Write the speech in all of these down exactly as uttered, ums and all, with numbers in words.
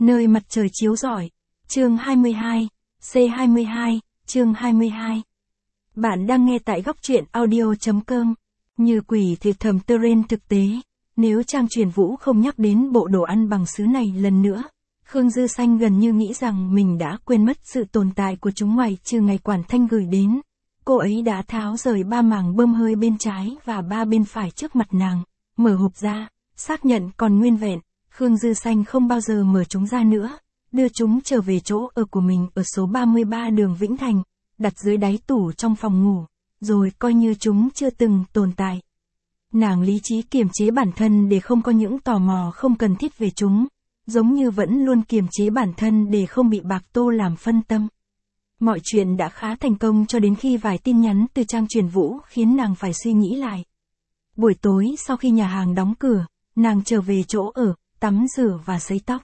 Nơi mặt trời chiếu rọi. Chương hai mươi hai, C hai mươi hai, chương hai mươi hai. Bạn đang nghe tại góc truyện audio chấm com. Như quỷ thì thầm terrain thực tế. Nếu Trang Truyền Vũ không nhắc đến bộ đồ ăn bằng sứ này lần nữa, Khương Dư Xanh gần như nghĩ rằng mình đã quên mất sự tồn tại của chúng ngoại trừ ngày Quản Thanh gửi đến. Cô ấy đã tháo rời ba màng bơm hơi bên trái và ba bên phải trước mặt nàng, mở hộp ra, xác nhận còn nguyên vẹn. Khương Dư Xanh không bao giờ mở chúng ra nữa, đưa chúng trở về chỗ ở của mình ở số ba mươi ba đường Vĩnh Thành, đặt dưới đáy tủ trong phòng ngủ, rồi coi như chúng chưa từng tồn tại. Nàng lý trí kiềm chế bản thân để không có những tò mò không cần thiết về chúng, giống như vẫn luôn kiềm chế bản thân để không bị Bạc Tô làm phân tâm. Mọi chuyện đã khá thành công cho đến khi vài tin nhắn từ Trang Truyền Vũ khiến nàng phải suy nghĩ lại. Buổi tối sau khi nhà hàng đóng cửa, nàng trở về chỗ ở, tắm rửa và sấy tóc.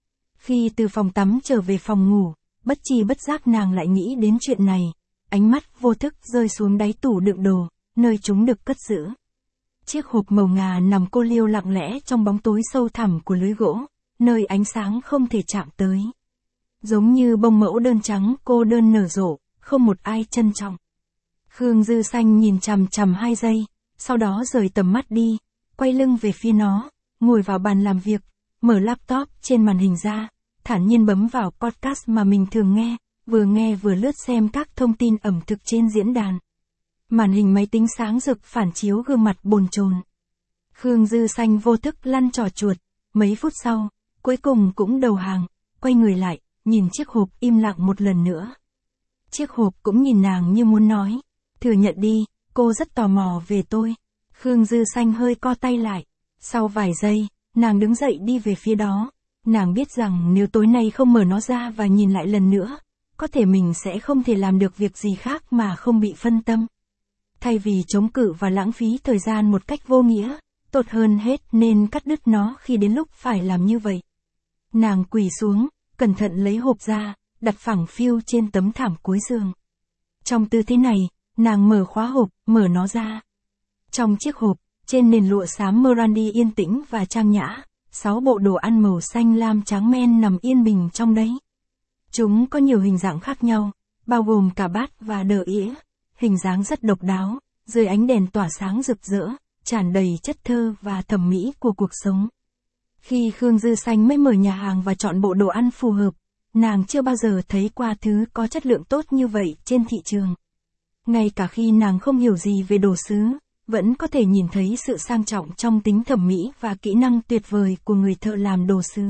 Khi từ phòng tắm trở về phòng ngủ, bất tri bất giác nàng lại nghĩ đến chuyện này, ánh mắt vô thức rơi xuống đáy tủ đựng đồ, nơi chúng được cất giữ. Chiếc hộp màu ngà nằm cô liêu lặng lẽ trong bóng tối sâu thẳm của lưới gỗ, nơi ánh sáng không thể chạm tới. Giống như bông mẫu đơn trắng cô đơn nở rộ, không một ai trân trọng. Khương Dư Xanh nhìn chằm chằm hai giây, sau đó rời tầm mắt đi, quay lưng về phía nó, ngồi vào bàn làm việc, mở laptop trên màn hình ra, thản nhiên bấm vào podcast mà mình thường nghe, vừa nghe vừa lướt xem các thông tin ẩm thực trên diễn đàn. Màn hình máy tính sáng rực phản chiếu gương mặt bồn chồn. Khương Dư Xanh vô thức lăn trò chuột, mấy phút sau, cuối cùng cũng đầu hàng, quay người lại, nhìn chiếc hộp im lặng một lần nữa. Chiếc hộp cũng nhìn nàng như muốn nói, thừa nhận đi, cô rất tò mò về tôi. Khương Dư Xanh hơi co tay lại, sau vài giây, nàng đứng dậy đi về phía đó. Nàng biết rằng nếu tối nay không mở nó ra và nhìn lại lần nữa, có thể mình sẽ không thể làm được việc gì khác mà không bị phân tâm. Thay vì chống cự và lãng phí thời gian một cách vô nghĩa, tốt hơn hết nên cắt đứt nó khi đến lúc phải làm như vậy. Nàng quỳ xuống, cẩn thận lấy hộp ra, đặt phẳng phiu trên tấm thảm cuối giường. Trong tư thế này, nàng mở khóa hộp, mở nó ra. Trong chiếc hộp, trên nền lụa xám Morandi yên tĩnh và trang nhã, sáu bộ đồ ăn màu xanh lam trắng men nằm yên bình trong đấy. Chúng có nhiều hình dạng khác nhau, bao gồm cả bát và đờ ĩa, hình dáng rất độc đáo, dưới ánh đèn tỏa sáng rực rỡ, tràn đầy chất thơ và thẩm mỹ của cuộc sống. Khi Khương Dư Xanh mới mở nhà hàng và chọn bộ đồ ăn phù hợp, nàng chưa bao giờ thấy qua thứ có chất lượng tốt như vậy trên thị trường. Ngay cả khi nàng không hiểu gì về đồ sứ, vẫn có thể nhìn thấy sự sang trọng trong tính thẩm mỹ và kỹ năng tuyệt vời của người thợ làm đồ sứ.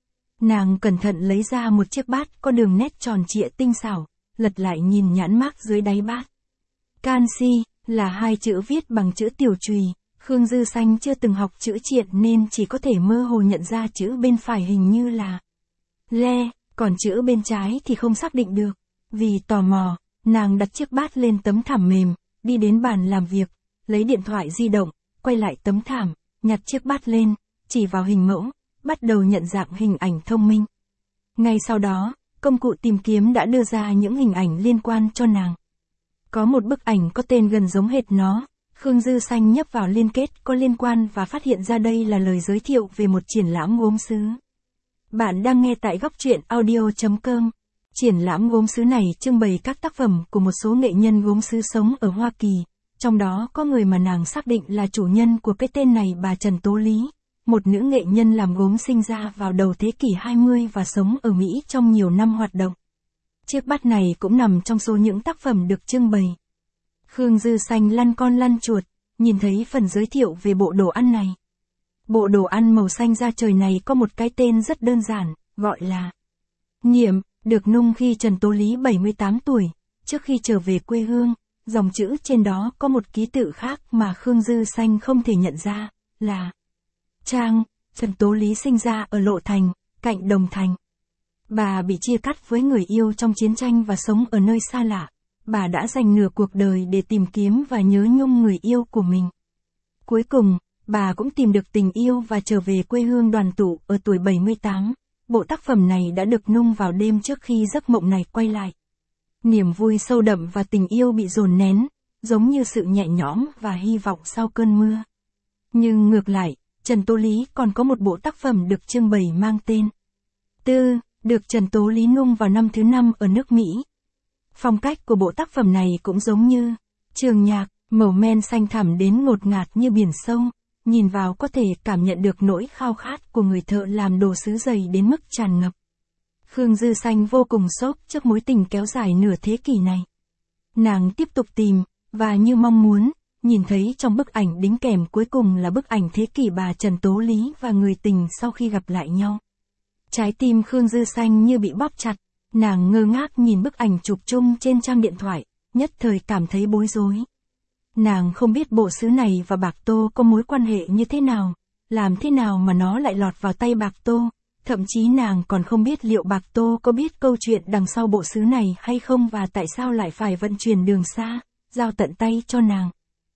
Nàng cẩn thận lấy ra một chiếc bát có đường nét tròn trịa tinh xảo, lật lại nhìn nhãn mác dưới đáy bát. Canxi là hai chữ viết bằng chữ tiểu chùy. Khương Dư Xanh chưa từng học chữ triện nên chỉ có thể mơ hồ nhận ra chữ bên phải hình như là le, còn chữ bên trái thì không xác định được. Vì tò mò, nàng đặt chiếc bát lên tấm thảm mềm, đi đến bàn làm việc, lấy điện thoại di động, quay lại tấm thảm, nhặt chiếc bát lên, chỉ vào hình mẫu, bắt đầu nhận dạng hình ảnh thông minh. Ngay sau đó, công cụ tìm kiếm đã đưa ra những hình ảnh liên quan cho nàng. Có một bức ảnh có tên gần giống hệt nó. Khương Dư Xanh nhấp vào liên kết có liên quan và phát hiện ra đây là lời giới thiệu về một triển lãm gốm sứ. Bạn đang nghe tại góc truyện audio chấm com. Triển lãm gốm sứ này trưng bày các tác phẩm của một số nghệ nhân gốm sứ sống ở Hoa Kỳ, trong đó có người mà nàng xác định là chủ nhân của cái tên này, bà Trần Tố Lý, một nữ nghệ nhân làm gốm sinh ra vào đầu thế kỷ hai mươi và sống ở Mỹ trong nhiều năm hoạt động. Chiếc bát này cũng nằm trong số những tác phẩm được trưng bày. Khương Dư Xanh lăn con lăn chuột, nhìn thấy phần giới thiệu về bộ đồ ăn này. Bộ đồ ăn màu xanh da trời này có một cái tên rất đơn giản, gọi là Niệm, được nung khi Trần Tố Lý bảy mươi tám tuổi, trước khi trở về quê hương. Dòng chữ trên đó có một ký tự khác mà Khương Dư Xanh không thể nhận ra, là Trang. Trần Tố Lý sinh ra ở Lộ Thành, cạnh Đồng Thành. Bà bị chia cắt với người yêu trong chiến tranh và sống ở nơi xa lạ. Bà đã dành nửa cuộc đời để tìm kiếm và nhớ nhung người yêu của mình. Cuối cùng, bà cũng tìm được tình yêu và trở về quê hương đoàn tụ ở tuổi bảy mươi tám. Bộ tác phẩm này đã được nung vào đêm trước khi giấc mộng này quay lại. Niềm vui sâu đậm và tình yêu bị dồn nén, giống như sự nhẹ nhõm và hy vọng sau cơn mưa. Nhưng ngược lại, Trần Tố Lý còn có một bộ tác phẩm được trưng bày mang tên tư, được Trần Tố Lý nung vào năm thứ năm ở nước Mỹ. Phong cách của bộ tác phẩm này cũng giống như Trường Nhạc, màu men xanh thẳm đến ngột ngạt như biển sông, nhìn vào có thể cảm nhận được nỗi khao khát của người thợ làm đồ sứ dày đến mức tràn ngập. Khương Dư Xanh vô cùng sốc trước mối tình kéo dài nửa thế kỷ này. Nàng tiếp tục tìm, và như mong muốn, nhìn thấy trong bức ảnh đính kèm cuối cùng là bức ảnh thế kỷ bà Trần Tố Lý và người tình sau khi gặp lại nhau. Trái tim Khương Dư Xanh như bị bóp chặt, nàng ngơ ngác nhìn bức ảnh chụp chung trên trang điện thoại, nhất thời cảm thấy bối rối. Nàng không biết bộ sứ này và Bạc Tô có mối quan hệ như thế nào, làm thế nào mà nó lại lọt vào tay Bạc Tô, thậm chí nàng còn không biết liệu Bạc Tô có biết câu chuyện đằng sau bộ sứ này hay không và tại sao lại phải vận chuyển đường xa, giao tận tay cho nàng.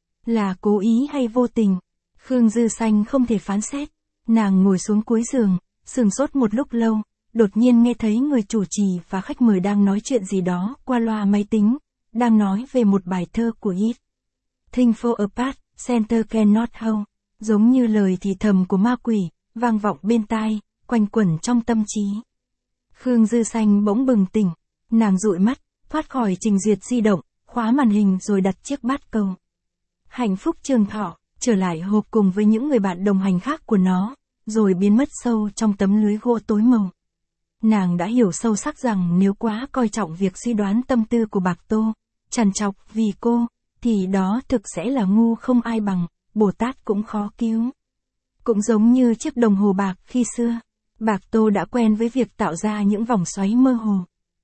Là cố ý hay vô tình? Khương Dư Xanh không thể phán xét, nàng ngồi xuống cuối giường, sửng sốt một lúc lâu, đột nhiên nghe thấy người chủ trì và khách mời đang nói chuyện gì đó qua loa máy tính, đang nói về một bài thơ của Yeats. Thing for apart, center cannot hold, giống như lời thì thầm của ma quỷ, vang vọng bên tai, quanh quẩn trong tâm trí. Khương Dư Xanh bỗng bừng tỉnh, nàng dụi mắt, thoát khỏi trình duyệt di động, khóa màn hình rồi đặt chiếc bát câu. Hạnh phúc trường thọ, trở lại hộp cùng với những người bạn đồng hành khác của nó, rồi biến mất sâu trong tấm lưới gỗ tối màu. Nàng đã hiểu sâu sắc rằng nếu quá coi trọng việc suy đoán tâm tư của Bạc Tô, trằn trọc vì cô, thì đó thực sẽ là ngu không ai bằng, Bồ Tát cũng khó cứu. Cũng giống như chiếc đồng hồ bạc khi xưa, Bạc Tô đã quen với việc tạo ra những vòng xoáy mơ hồ.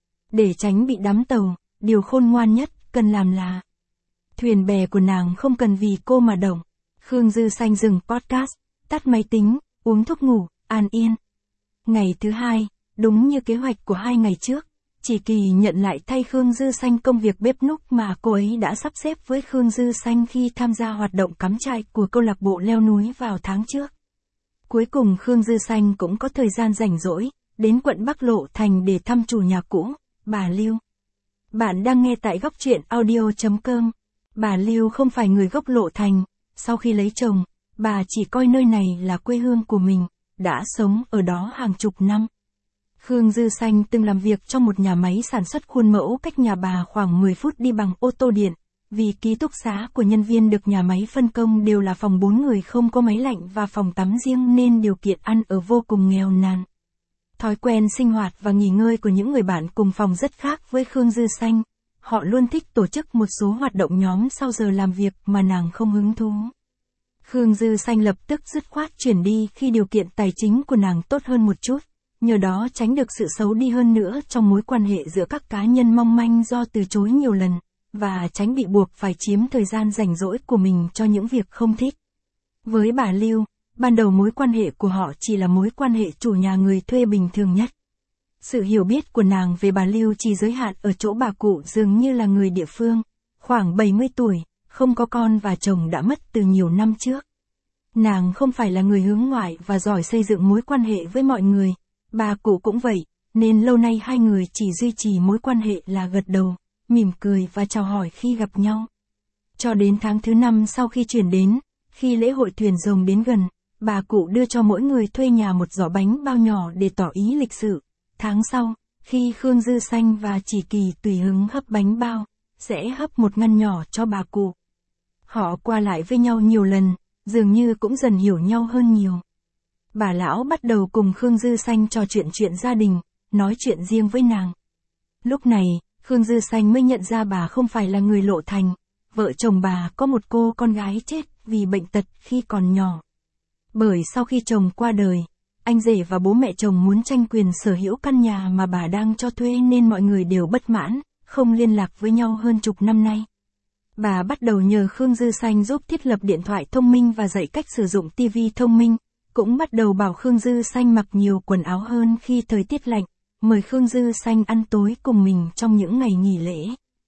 Để tránh bị đắm tàu, điều khôn ngoan nhất cần làm là thuyền bè của nàng không cần vì cô mà động. Khương Dư Xanh dừng podcast, tắt máy tính, uống thuốc ngủ, an yên. Ngày thứ hai, đúng như kế hoạch của hai ngày trước, Chỉ Kỳ nhận lại thay Khương Dư Xanh công việc bếp núc mà cô ấy đã sắp xếp với Khương Dư Xanh khi tham gia hoạt động cắm trại của câu lạc bộ leo núi vào tháng trước. Cuối cùng Khương Dư Xanh cũng có thời gian rảnh rỗi, đến quận Bắc Lộ Thành để thăm chủ nhà cũ, bà Lưu. Bạn đang nghe tại góc truyện audio chấm com. Bà Lưu không phải người gốc Lộ Thành, sau khi lấy chồng, bà chỉ coi nơi này là quê hương của mình, đã sống ở đó hàng chục năm. Khương Dư Xanh từng làm việc trong một nhà máy sản xuất khuôn mẫu cách nhà bà khoảng mười phút đi bằng ô tô điện, vì ký túc xá của nhân viên được nhà máy phân công đều là phòng bốn người không có máy lạnh và phòng tắm riêng nên điều kiện ăn ở vô cùng nghèo nàn. Thói quen sinh hoạt và nghỉ ngơi của những người bạn cùng phòng rất khác với Khương Dư Xanh, họ luôn thích tổ chức một số hoạt động nhóm sau giờ làm việc mà nàng không hứng thú. Khương Dư Xanh lập tức dứt khoát chuyển đi khi điều kiện tài chính của nàng tốt hơn một chút, nhờ đó tránh được sự xấu đi hơn nữa trong mối quan hệ giữa các cá nhân mong manh do từ chối nhiều lần, và tránh bị buộc phải chiếm thời gian rảnh rỗi của mình cho những việc không thích. Với bà Lưu, ban đầu mối quan hệ của họ chỉ là mối quan hệ chủ nhà người thuê bình thường nhất. Sự hiểu biết của nàng về bà Lưu chỉ giới hạn ở chỗ bà cụ dường như là người địa phương, khoảng bảy mươi tuổi, không có con và chồng đã mất từ nhiều năm trước. Nàng không phải là người hướng ngoại và giỏi xây dựng mối quan hệ với mọi người, bà cụ cũng vậy, nên lâu nay hai người chỉ duy trì mối quan hệ là gật đầu, mỉm cười và chào hỏi khi gặp nhau. Cho đến tháng thứ năm sau khi chuyển đến, khi lễ hội thuyền rồng đến gần, bà cụ đưa cho mỗi người thuê nhà một giỏ bánh bao nhỏ để tỏ ý lịch sự. Tháng sau, khi Khương Dư Xanh và Chỉ Kỳ tùy hứng hấp bánh bao, sẽ hấp một ngăn nhỏ cho bà cụ. Họ qua lại với nhau nhiều lần, dường như cũng dần hiểu nhau hơn nhiều. Bà lão bắt đầu cùng Khương Dư Xanh trò chuyện chuyện gia đình, nói chuyện riêng với nàng. Lúc này, Khương Dư Xanh mới nhận ra bà không phải là người Lộ Thành, vợ chồng bà có một cô con gái chết vì bệnh tật khi còn nhỏ. Bởi sau khi chồng qua đời, anh rể và bố mẹ chồng muốn tranh quyền sở hữu căn nhà mà bà đang cho thuê nên mọi người đều bất mãn, không liên lạc với nhau hơn chục năm nay. Bà bắt đầu nhờ Khương Dư Xanh giúp thiết lập điện thoại thông minh và dạy cách sử dụng tivi thông minh, cũng bắt đầu bảo Khương Dư Xanh mặc nhiều quần áo hơn khi thời tiết lạnh, mời Khương Dư Xanh ăn tối cùng mình trong những ngày nghỉ lễ.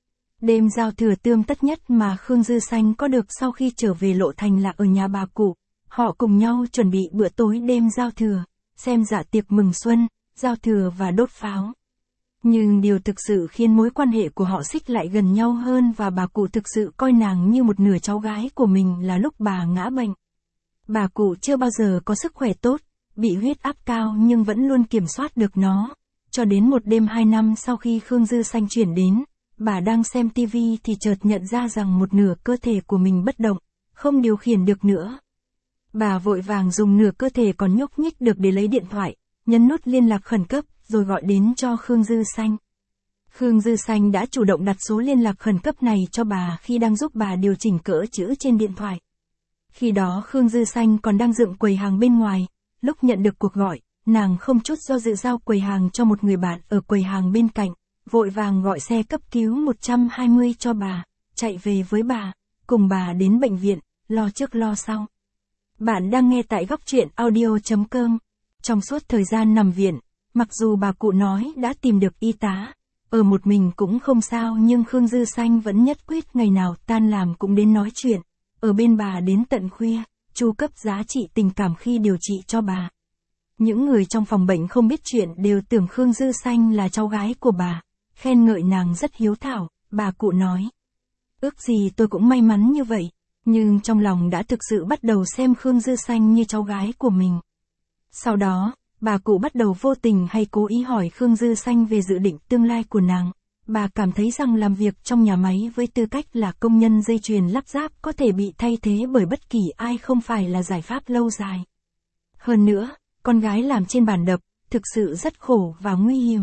Đêm giao thừa tươm tất nhất mà Khương Dư Xanh có được sau khi trở về Lộ Thành là ở nhà bà cụ. Họ cùng nhau chuẩn bị bữa tối đêm giao thừa, xem dạ tiệc mừng xuân, giao thừa và đốt pháo. Nhưng điều thực sự khiến mối quan hệ của họ xích lại gần nhau hơn và bà cụ thực sự coi nàng như một nửa cháu gái của mình là lúc bà ngã bệnh. Bà cụ chưa bao giờ có sức khỏe tốt, bị huyết áp cao nhưng vẫn luôn kiểm soát được nó. Cho đến một đêm hai năm sau khi Khương Dư Xanh chuyển đến, bà đang xem tivi thì chợt nhận ra rằng một nửa cơ thể của mình bất động, không điều khiển được nữa. Bà vội vàng dùng nửa cơ thể còn nhúc nhích được để lấy điện thoại, nhấn nút liên lạc khẩn cấp, rồi gọi đến cho Khương Dư Xanh. Khương Dư Xanh đã chủ động đặt số liên lạc khẩn cấp này cho bà khi đang giúp bà điều chỉnh cỡ chữ trên điện thoại. Khi đó Khương Dư Xanh còn đang dựng quầy hàng bên ngoài, lúc nhận được cuộc gọi, nàng không chút do dự giao quầy hàng cho một người bạn ở quầy hàng bên cạnh, vội vàng gọi xe cấp cứu một trăm hai mươi cho bà, chạy về với bà, cùng bà đến bệnh viện, lo trước lo sau. Bạn đang nghe tại góc truyện audio chấm com. Trong suốt thời gian nằm viện, mặc dù bà cụ nói đã tìm được y tá, ở một mình cũng không sao nhưng Khương Dư Xanh vẫn nhất quyết ngày nào tan làm cũng đến nói chuyện, ở bên bà đến tận khuya, chu cấp giá trị tình cảm khi điều trị cho bà. Những người trong phòng bệnh không biết chuyện đều tưởng Khương Dư Xanh là cháu gái của bà, khen ngợi nàng rất hiếu thảo, bà cụ nói. Ước gì tôi cũng may mắn như vậy, nhưng trong lòng đã thực sự bắt đầu xem Khương Dư Xanh như cháu gái của mình. Sau đó, bà cụ bắt đầu vô tình hay cố ý hỏi Khương Dư Xanh về dự định tương lai của nàng. Bà cảm thấy rằng làm việc trong nhà máy với tư cách là công nhân dây chuyền lắp ráp có thể bị thay thế bởi bất kỳ ai không phải là giải pháp lâu dài. Hơn nữa, con gái làm trên bàn đập, thực sự rất khổ và nguy hiểm.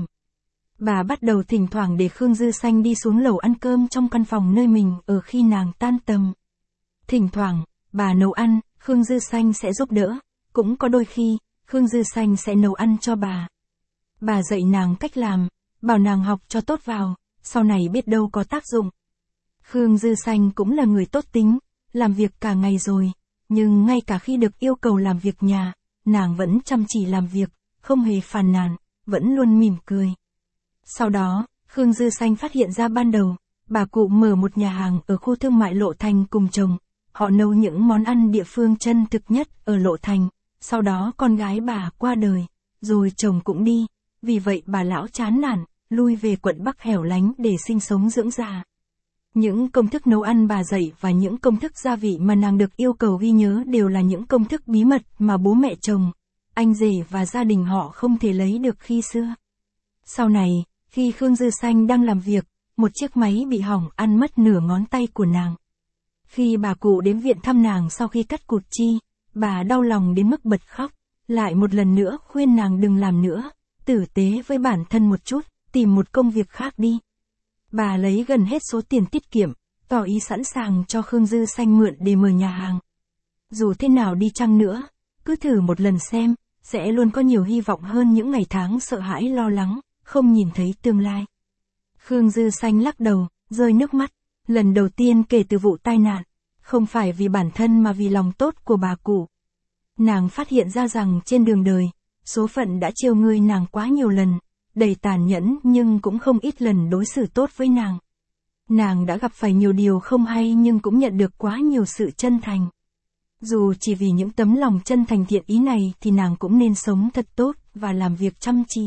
Bà bắt đầu thỉnh thoảng để Khương Dư Xanh đi xuống lầu ăn cơm trong căn phòng nơi mình ở khi nàng tan tầm. Thỉnh thoảng, bà nấu ăn, Khương Dư Xanh sẽ giúp đỡ, cũng có đôi khi, Khương Dư Xanh sẽ nấu ăn cho bà. Bà dạy nàng cách làm, bảo nàng học cho tốt vào, sau này biết đâu có tác dụng. Khương Dư Xanh cũng là người tốt tính, làm việc cả ngày rồi, nhưng ngay cả khi được yêu cầu làm việc nhà, nàng vẫn chăm chỉ làm việc, không hề phàn nàn, vẫn luôn mỉm cười. Sau đó, Khương Dư Xanh phát hiện ra ban đầu, bà cụ mở một nhà hàng ở khu thương mại Lộ Thành cùng chồng, họ nấu những món ăn địa phương chân thực nhất ở Lộ Thành. Sau đó con gái bà qua đời, rồi chồng cũng đi, vì vậy bà lão chán nản, lui về quận Bắc hẻo lánh để sinh sống dưỡng già. Những công thức nấu ăn bà dạy và những công thức gia vị mà nàng được yêu cầu ghi nhớ đều là những công thức bí mật mà bố mẹ chồng, anh rể và gia đình họ không thể lấy được khi xưa. Sau này, khi Khương Dư Xanh đang làm việc, một chiếc máy bị hỏng ăn mất nửa ngón tay của nàng. Khi bà cụ đến viện thăm nàng sau khi cắt cụt chi, bà đau lòng đến mức bật khóc, lại một lần nữa khuyên nàng đừng làm nữa, tử tế với bản thân một chút, tìm một công việc khác đi. Bà lấy gần hết số tiền tiết kiệm, tỏ ý sẵn sàng cho Khương Dư Xanh mượn để mở nhà hàng. Dù thế nào đi chăng nữa, cứ thử một lần xem, sẽ luôn có nhiều hy vọng hơn những ngày tháng sợ hãi lo lắng, không nhìn thấy tương lai. Khương Dư Xanh lắc đầu, rơi nước mắt, lần đầu tiên kể từ vụ tai nạn, không phải vì bản thân mà vì lòng tốt của bà cụ. Nàng phát hiện ra rằng trên đường đời, số phận đã trêu ngươi nàng quá nhiều lần, đầy tàn nhẫn nhưng cũng không ít lần đối xử tốt với nàng. Nàng đã gặp phải nhiều điều không hay nhưng cũng nhận được quá nhiều sự chân thành. Dù chỉ vì những tấm lòng chân thành thiện ý này thì nàng cũng nên sống thật tốt và làm việc chăm chỉ.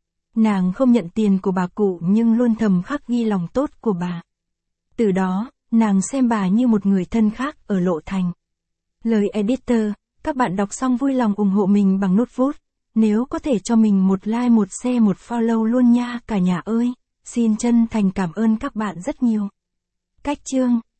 Nàng không nhận tiền của bà cụ nhưng luôn thầm khắc ghi lòng tốt của bà. Từ đó, nàng xem bà như một người thân khác ở Lộ Thành. Lời editor, các bạn đọc xong vui lòng ủng hộ mình bằng nút vote. Nếu có thể cho mình một like, một share, một follow luôn nha cả nhà ơi. Xin chân thành cảm ơn các bạn rất nhiều. Cách chương